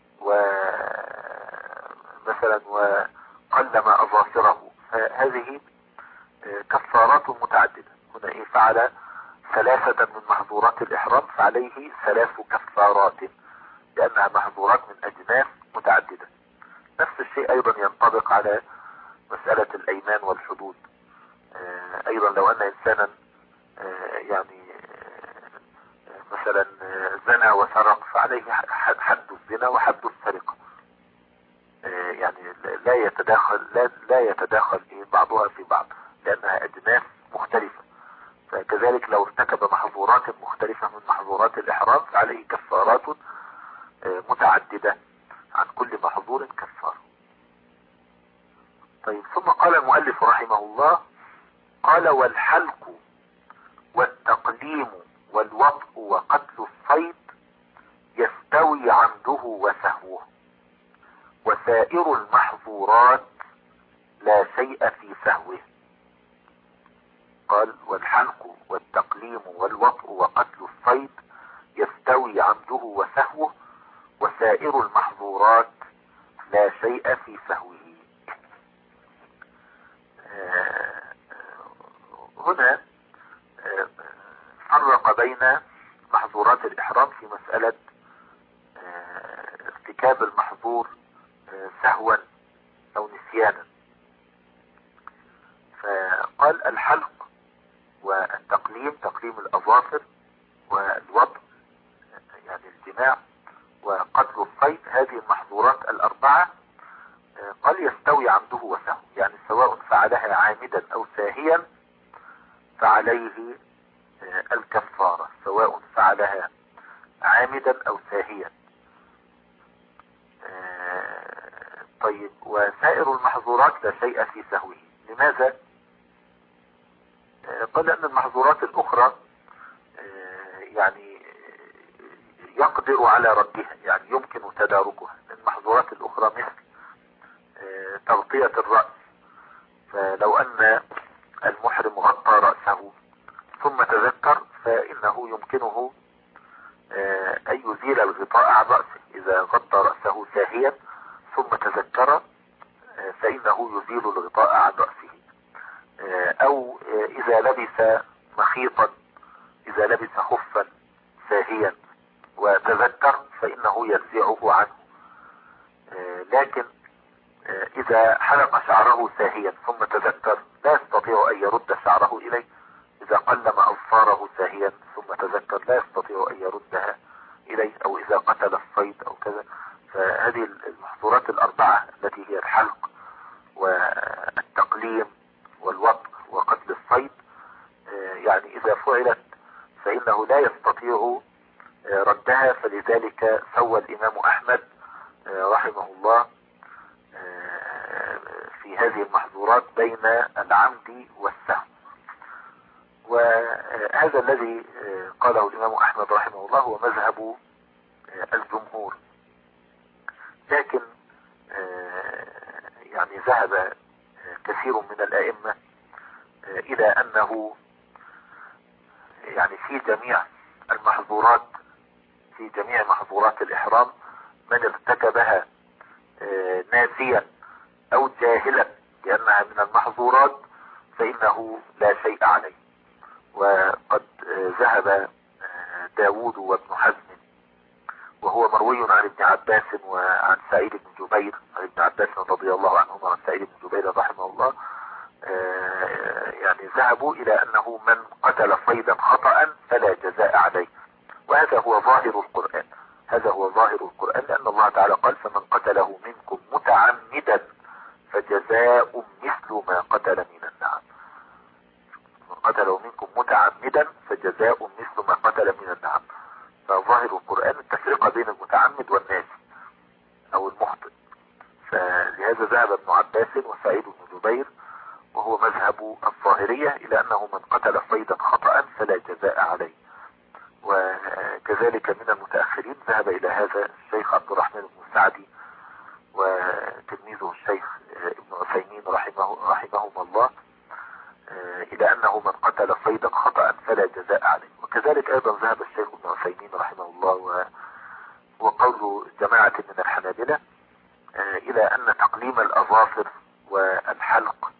ومثلا وقلم أظافره، فهذه كفارات متعددة. هنا إيه؟ فعل ثلاثة من محظورات الإحرام فعليه ثلاث كفارات لأنها محظورات من أجناس متعددة. نفس الشيء أيضا ينطبق على مسألة الأيمان والحدود. أيضا لو أن إنسانا يعني مثلا زنى وسرق فعليه حد الزنا وحد السرقة. يعني لا يتداخل لا, لا يتداخل بعضها في بعض لأنها أجناس مختلفة. فكذلك لو ارتكب محظورات مختلفة من محظورات الإحرام فعليه كفارات متعددة، عن كل محظور كفارة. طيب، ثم قال المؤلف رحمه الله: قال: والحلق والتقليم والوطء وقتل الصيد يستوي عمده وسهوه، وسائر المحظورات لا شيء في سهوه. قال: والحلق والتقليم والوطء وقتل الصيد يستوي عمده وسهوه، وسائر المحظورات لا شيء في سهوه. هنا فرق بين محظورات الإحرام في مسألة ارتكاب المحظور سهوا أو نسيانا. فقال: الحلق والتقليم، تقليم الأظافر، والوطء يعني الجماع، وقتل الصيد، هذه المحظورات الأربعة قال يستوي عمده وسهو، يعني سواء فعلها عامدا أو ساهيا فعليه الكفارة، سواء فعلها عامدا أو ساهيا. طيب، وسائر المحظورات لا شيء في سهوه. لماذا؟ قال لأن المحظورات الأخرى يعني يقدر على ردها، يعني يمكن تداركها. المحظورات الأخرى مثل تغطية الرأس، فلو أن المحرم غطى رأسه ثم تذكر فإنه يمكنه أن يزيل الغطاء عن رأسه. إذا غطى رأسه ساهيا ثم تذكر فإنه يزيل الغطاء عن رأسه. أو إذا لبس مخيطا، إذا لبس خفا ساهيا وتذكر فإنه ينزعه عنه. لكن إذا حلق شعره ساهيا ثم تذكر لا يستطيع أن يرد شعره إليه. إذا قلم أظفاره ساهيا ثم تذكر لا يستطيع أن يردها إليه. أو إذا قتل الصيد أو كذا. فهذه المحظورات الأربعة التي هي الحلق والتقليم والوطء وقتل الصيد، يعني إذا فعلت فإنه لا يستطيع ردها. فلذلك سوى الإمام أحمد رحمه الله في هذه المحظورات بين العمد والسهو. وهذا الذي قاله الإمام أحمد رحمه الله هو مذهب الجمهور. لكن يعني ذهب كثير من الأئمة إلى أنه يعني في جميع المحظورات في جميع محظورات الإحرام من ارتكبها ناسيا او جاهلا بانها من المحظورات فانه لا شيء عليه. وقد ذهب داود وابن حزم وهو مروي عن ابن عباس وعن سعيد بن جبير، عن ابن عباس رضي الله عنهما وعن سعيد بن جبير رحمه الله، يعني ذهبوا الى انه من قتل صيدا خطأ فلا جزاء عليه. وهذا هو ظاهر القرآن، هذا هو ظاهر القرآن، لان الله تعالى قال فمن قتله منكم متعمدا فجزاء مثل ما قتل من النعم. من قتله منكم متعمدا فجزاء مثل ما قتل من النعم. فظاهر القرآن التفرقة بين المتعمد والناس او المخطئ. فلهذا ذهب ابن عباس وسعيد بن جبير وهو مذهب الظاهرية الى انه من قتل صيدا خطأ فلا جزاء عليه. وكذلك من المتأخرين ذهب الى هذا الشيخ عبد الرحمن بن سعدي وتلميذه الشيخ ابن عثيمين رحمه رحمهم الله الى انه من قتل صيدا خطأ فلا جزاء عليه. وكذلك ايضا ذهب الشيخ ابن عثيمين رحمه الله وقول جماعة من الحنابلة الى ان تقليم الاظافر والحلق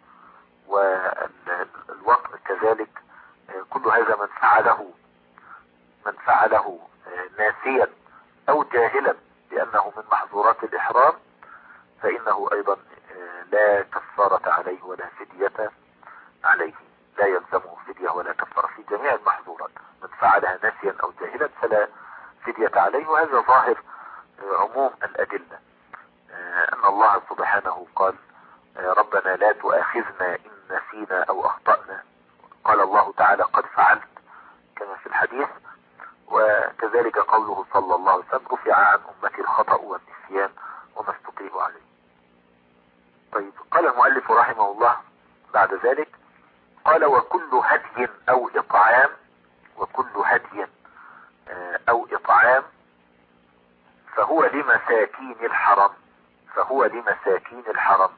والوطن كذلك كل هذا من فعله من فعله ناسيا او جاهلا بانه من محظورات الاحرام فانه ايضا لا كفارة عليه ولا فدية عليه، لا يلزمه فدية ولا كفارة في جميع المحظورات. من فعلها ناسيا او جاهلا فلا فدية عليه. وهذا ظاهر عموم الادلة، ان الله سبحانه قال ربنا لا تؤاخذنا ان نسينا او اخطأنا. قال الله تعالى قد فعلت كما في الحديث. وكذلك قوله صلى الله عليه وسلم رفع عن امتي الخطأ والنسيان وما استقيموا عليه. طيب قال المؤلف رحمه الله بعد ذلك قال وكل هدي او اطعام وكل هدي او اطعام فهو لمساكين الحرم فهو لمساكين الحرم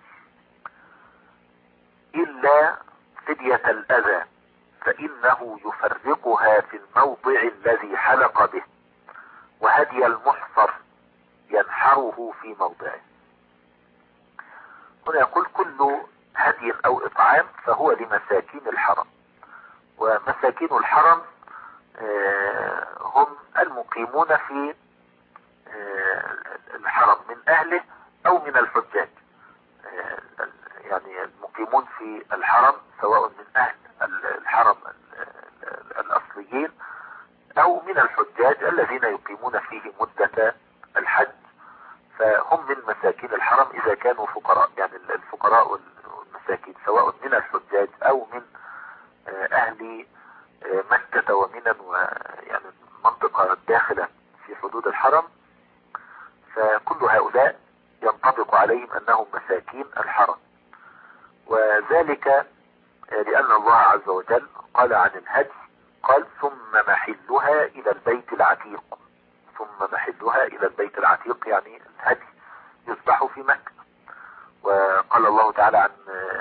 الا فدية الاذى فانه يفرقها في الموضع الذي حلق به، وهدي المحصر ينحره في موضعه. هنا يقول كل هدي او اطعام فهو لمساكين الحرم. ومساكين الحرم هم المقيمون في الحرم من اهله او من الحجاج. يعني المقيمون في الحرم سواء من اهل الحرم الاصليين او من الحجاج الذين يقيمون فيه مدة الحج، فهم من مساكين الحرم اذا كانوا فقراء. يعني الفقراء والمساكين سواء من الحجاج او من اهل مكة ومنى ويعني المنطقة الداخلة في حدود الحرم، فكل هؤلاء ينطبق عليهم انهم مساكين الحرم. وذلك لان الله عز وجل قال عن الهدي قال ثم محلها الى البيت العتيق. ثم محلها الى البيت العتيق يعني الهدي يذبح في مكة. وقال الله تعالى عن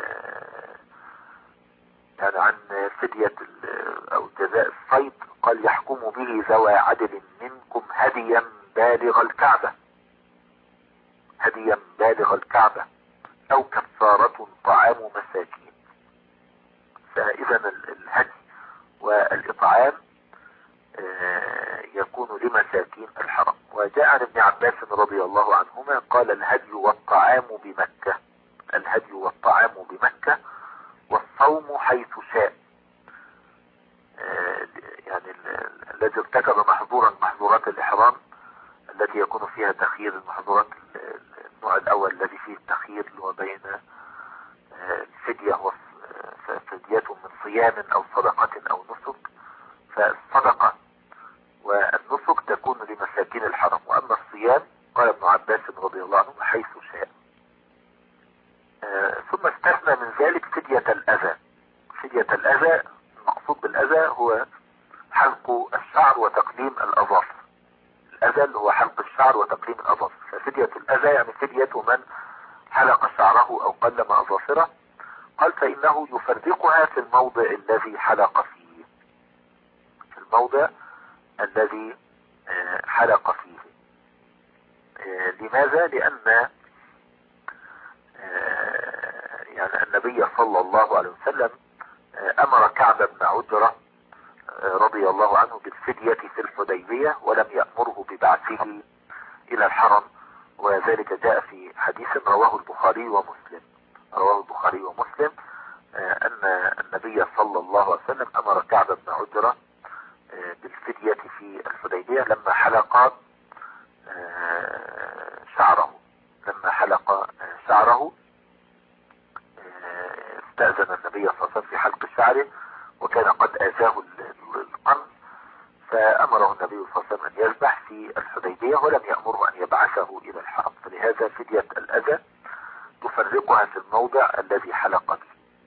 يعني عن فدية او جزاء الصيد قال يحكم به ذوى عدل منكم هديا بالغ الكعبة هديا بالغ الكعبة او كفارة طعام مساكين. فاذا الهدي والاطعام يكون لمساكين الحرم. وجاء عن ابن عباس رضي الله عنهما قال الهدي والطعام بمكة الهدي والطعام بمكة والصوم حيث شاء. يعني الذي ارتكب محظورا محظورات الإحرام التي يكون فيها تخيير المحظورات النوع الأول الذي فيه التخيير اللي هو بين الفدية ففدية من صيام أو صدقة أو نسك. فالصدقة والنسك تكون لمساكين الحرم، وأما الصيام قال ابن عباس رضي الله عنه حيث شاء. ثم استثنى من ذلك فدية الأذى. فدية الأذى المقصود بالأذى هو حلق الشعر وتقليم الأظافر. الأذى اللي هو حلق الشعر وتقليم الأظافر. ففدية الأذى يعني فدية من حلق شعره أو قلم أظافره. قال فإنه يفرقها في الموضع الذي حلق فيه في الموضع الذي حلق فيه. لماذا؟ لأن يعني النبي صلى الله عليه وسلم امر كعب بن عجرة رضي الله عنه بالفدية في الحديبية ولم يأمره ببعثه الى الحرم، وذلك جاء في حديث رواه البخاري ومسلم رواه البخاري ومسلم ان النبي صلى الله عليه وسلم امر كعب بن عجرة بالفدية في الحديبية لما حلق شعره لما حلق شعره استأذن النبي صلى الله عليه وسلم في حلق شعره وكان قد آذاه القرن، فأمره النبي صلى الله عليه وسلم أن يذبح في الحديبية ولم يأمره أن يبعثه إلى الحرم، فلهذا فدية الأذى تفرقها في الموضع الذي حلق به.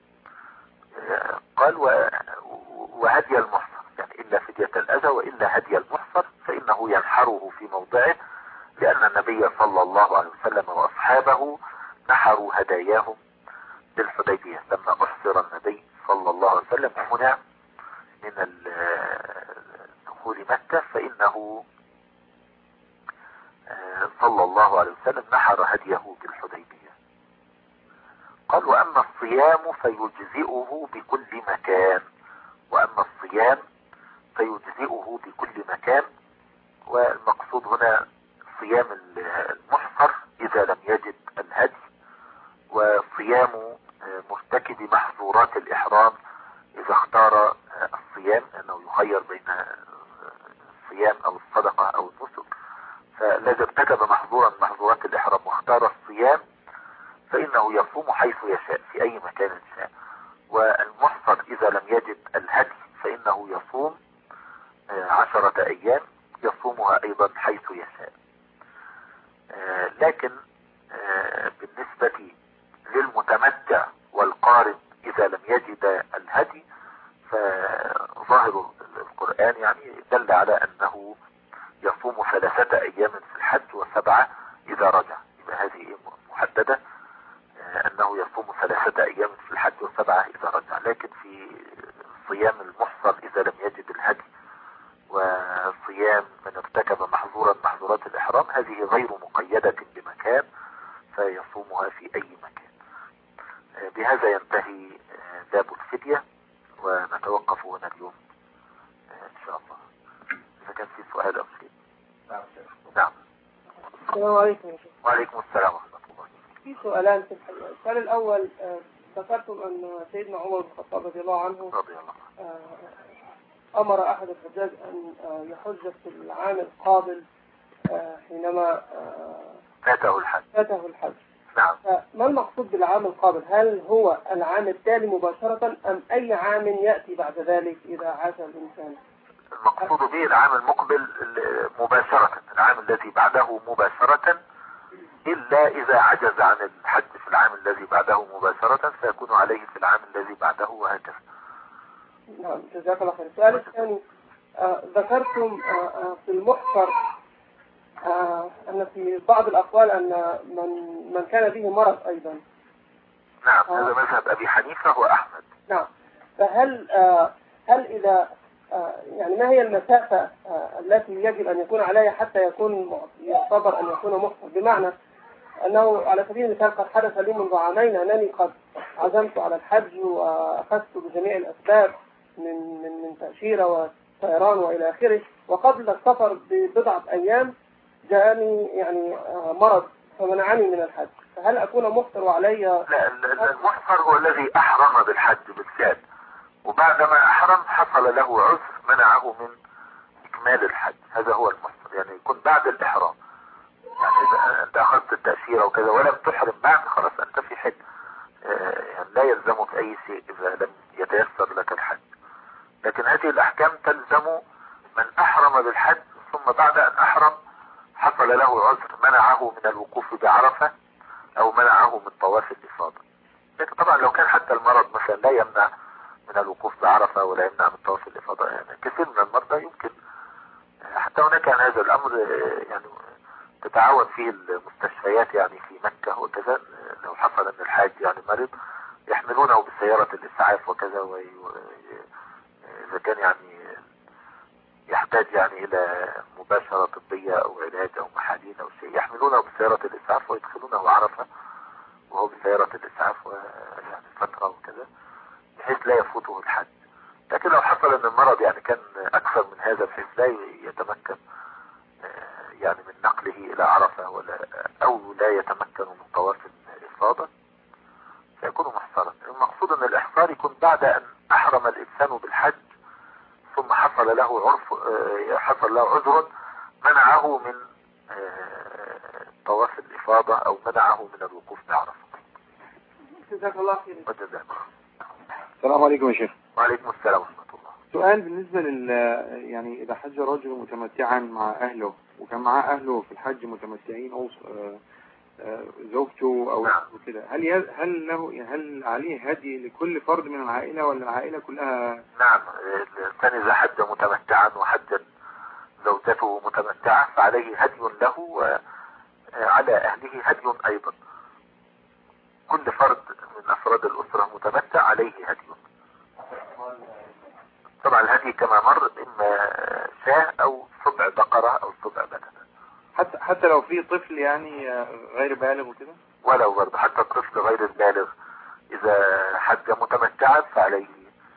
قال وهدي المحصر، يعني إلا فدية الأذى وإلا هدي المحصر فإنه ينحره في موضعه، لأن النبي صلى الله عليه وسلم وأصحابه نحروا هداياهم بالحديبية لما أحصر النبي صلى الله عليه وسلم هنا من دخول مكة، فإنه صلى الله عليه وسلم نحر هديه بالحديبية. قال وأما الصيام فيجزئه بكل مكان وأما الصيام فيجزئه بكل مكان والمقصود هنا صيام المحصر إذا لم يجد الهدي، وصيام مرتكب محظورات الإحرام إذا اختار الصيام أنه يخير بين الصيام أو الصدقة أو النسك، فالذي ارتكب محظورا محظورات الإحرام واختار الصيام فإنه يصوم حيث يشاء في أي مكان شاء، والمحصر إذا لم يجد الهدي فإنه يصوم عشرة أيام يصومها أيضا حيث يشاء. لكن بالنسبة للمتمتع والقارب إذا لم يجد الهدي فظاهر القرآن يعني دل على أنه يصوم ثلاثة أيام في الحج وسبعة إذا رجع، يبقى هذه محددة أنه يصوم ثلاثة أيام في الحج وسبعة إذا رجع. لكن في صيام المحصر إذا لم يجد الهدي وصيام من ارتكب محظورا محظورات الإحرام هذه غير مقيدة بمكان فيصومها في أي مكان. بهذا ينتهي باب الفدية ونتوقف هنا اليوم إن شاء الله. إذا كان في سؤال أو شيء. نعم. السلام عليكم يا شيخ. وعليكم السلام ورحمة الله. في سؤالان في الحقيقة. السؤال الأول ذكرتم أن سيدنا عمر بن الخطاب رضي الله عنه رضي الله عنه أمر أحد الحجاج أن يحج في العام القابل حينما فاته الحج فاته الحج. نعم. ما المقصود بالعام القابل؟ هل هو العام التالي مباشرة أم أي عام يأتي بعد ذلك إذا عاش الإنسان؟ المقصود به العام المقبل مباشرة، العام الذي بعده مباشرة، إلا إذا عجز عن الحج في العام الذي بعده مباشرة فيكون عليه في العام الذي بعده وهكذا. نعم جزاك الله خير. السؤال الثاني آه ذكرتم آه آه في المحصر آه أن في بعض الأقوال أن من من كان به مرض أيضا. نعم آه هذا مذهب أبي حنيفة وأحمد. نعم. فهل آه هل إذا آه يعني ما هي المسافة آه التي يجب أن يكون عليها حتى يكون يعتبر أن يكون محصر؟ بمعنى أنه على سبيل المثال قد حدث لي منذ عامين أنني قد عزمت على الحج وأخذت بجميع الأسباب من من من تأشيرة وطيران وإلى آخره، وقبل السفر ببضعة أيام جاءني يعني مرض فمنعني من الحج، فهل أكون محصر وعلي؟ لا، المحصر هو الذي أحرم بالحج بالفعل وبعدما أحرم حصل له عذر منعه من إكمال الحج، هذا هو المحصر، يعني يكون بعد الإحرام. يعني إذا أنت أخذت التأشيرة وكذا ولم تحرم بعد خلاص أنت في حج، يعني لا يلزمك أي شيء إذا لم يتيسر لك الحج. لكن هذه الأحكام تلزم من أحرم بالحج ثم بعد أن أحرم حصل له عذر منعه من الوقوف بعرفة أو منعه من طواف الإفاضة. لكن طبعا لو كان حتى المرض مثلا لا يمنع من الوقوف بعرفة ولا يمنع من طواف الإفاضة، يعني كثير من المرضى يمكن حتى هناك عن هذا الأمر يعني تتعاون فيه المستشفيات يعني في مكة وكذا، لو حصل أن الحاج يعني مرض يحملونه بسيارة الإسعاف وكذا، وإذا كان يعني يحتاج يعني إلى مباشرة طبية أو علاج أو محاليل أو شيء يحملونه بسيارة الإسعاف ويدخلونه عرفة وهو بسيارة الإسعاف ويعني فترة وكذا بحيث لا يفوته الحج. لكن لو حصل ان المرض يعني كان اكثر من هذا بحيث لا يتمكن يعني من نقله الى عرفة ولا او لا يتمكن من طواف الافاضة سيكون محصرا. المقصود ان الاحصار يكون بعد ان احرم الانسان بالحج ثم حصل له عرف حصل له عذر منعه من طواف الافاضة او منعه من الوقوف بعرفة. جزاك الله خير. وجزاك. السلام عليكم يا شيخ. وعليكم السلام ورحمة الله. سؤال بالنسبة لل يعني إذا حج رجل متمتعا مع أهله وكان معاه أهله في الحج متمتعين أو زوجته أو كده، هل ي... هل له هل عليه هدي لكل فرد من العائلة ولا العائلة كلها؟ نعم، الإنسان إذا حج متمتعا وحج زوجته متمتعة فعليه هدي له وعلى أهله هدي أيضا. كل فرد من أفراد الأسرة متمتع عليه هدي. طبعا الهدي كما مر إما شاة أو سبع بقرة أو سبع بدنة. حتى حتى لو في طفل يعني غير بالغ وكده؟ ولو برضه حتى الطفل غير البالغ إذا حج متمتعا فعليه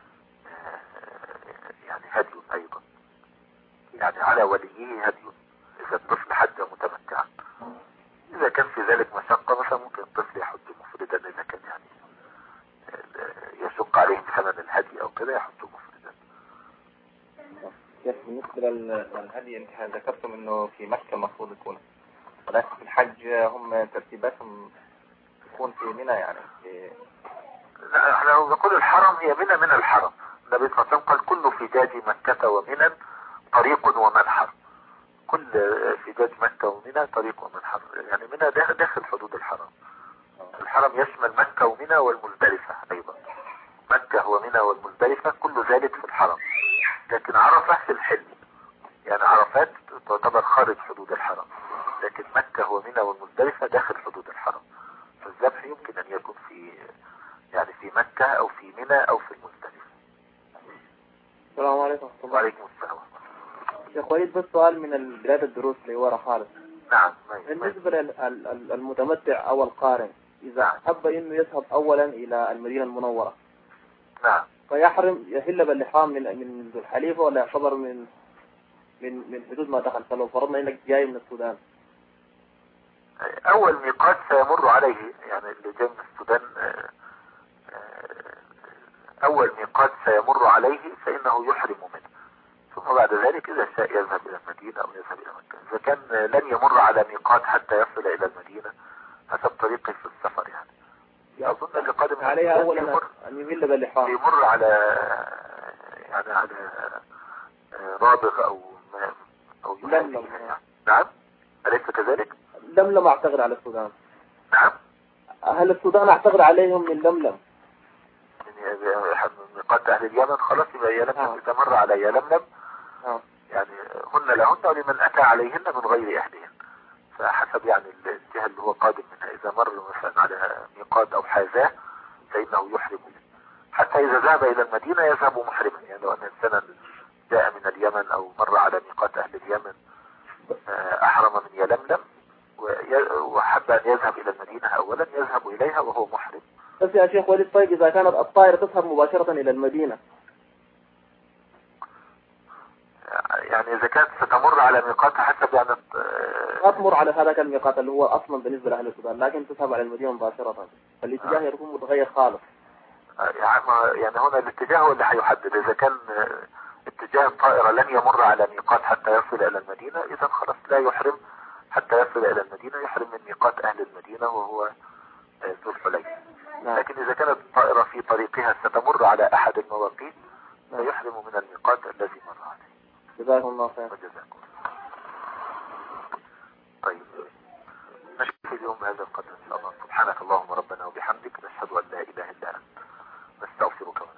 يعني هدي أيضا، يعني على وليه هدي إذا الطفل حج متمتعا. إذا كان في ذلك مشقة مثلا ممكن الطفل يحج مفردا، إذا كان يعني يشق عليه ثمن الهدي أو كده يحج مفردا. بالنسبة للهدي انت ذكرتم انه في مكة المفروض يكون، ولكن في الحج هم ترتيباتهم تكون في منى يعني في... لا احنا نقول الحرم هي منى من الحرم. النبي صلى الله عليه وسلم قال كل فجاج مكة ومنى طريق ومنحر. كل فجاج مكة ومنى طريق ومنحر، يعني منى داخل حدود الحرم. الحرم يشمل مكة ومنى والمزدلفة ايضا. مكة ومنى والمزدلفة كل ذلك في الحرم، لكن عرفة في الحل، يعني عرفات تعتبر خارج حدود الحرم، لكن مكة ومنى والمزدلفة داخل حدود الحرم. فالذبح يمكن ان يكون في يعني في مكة او في منى او في المزدلفة. السلام عليكم ورحمة الله. وعليكم السلام. شيخ وليد بس سؤال من البلاد الدروس اللي ورا خالص. نعم. بالنسبة للمتمتع او القارن اذا نعم. حب انه يذهب اولا الى المدينة المنورة، نعم، فيحرم يحل بالإحرام من من ذو الحليفة ولا يعتبر من من من حدود ما دخل؟ فلو فرضنا انك جاي من السودان، اول ميقات سيمر عليه يعني اللي جاي من السودان اول ميقات سيمر عليه فانه يحرم منه، ثم بعد ذلك اذا شاء يذهب الى المدينة او يذهب الى مكة. اذا كان لن يمر على ميقات حتى يصل الى المدينة حسب طريقه في السفر يعني اظن اللي قادم عليها اولا ان يمل بالإحرام يمر على يعني على رابغ او ما او لملم. يعني. نعم، أليس كذلك؟ لملم اعتقد على السودان. نعم، اهل السودان اعتقد عليهم من لملم، يعني ميقات اهل اليمن خلاص يبقى يلملم. اذا مر على يلملم يعني هن لهن ولمن اتى عليهن من غير اهلهن، فحسب يعني الجهة اللي هو قادم منها. اذا مر مثلا على ميقات او حاذاه فانه يحرم منه، حتى اذا ذهب الى المدينة يذهب محرما. يعني لو ان انسانا جاء من اليمن او مر على ميقات اهل اليمن احرم من يلملم وحب ان يذهب الى المدينة اولا يذهب اليها وهو محرم. بس يا شيخ وليد طيب اذا كانت الطائرة تذهب مباشرة الى المدينة، يعني اذا كانت ستمر على ميقات حسب يعني لا تمر على هذاك الميقات اللي هو اصلا بالنسبة لاهل السودان، لكن تذهب على المدينة مباشرة، فالاتجاه يكون متغير خالص. يعني هنا الاتجاه هو اللي هيحدد. اذا كان اتجاه الطائرة لن يمر على ميقات حتى يصل الى المدينة اذا خلاص لا يحرم حتى يصل الى المدينة، يحرم من ميقات اهل المدينة وهو ذو الحليفة. لكن اذا كانت الطائرة في طريقها ستمر على احد المواقيت فيحرم من الميقات الذي مر عليه. جزاكم الله خير. وجزاكم. طيب نشوف اليوم هذا القدر ان شاء الله. سبحانك اللهم ربنا وبحمدك نشهد ان لا اله الا انت نستغفرك ونتوب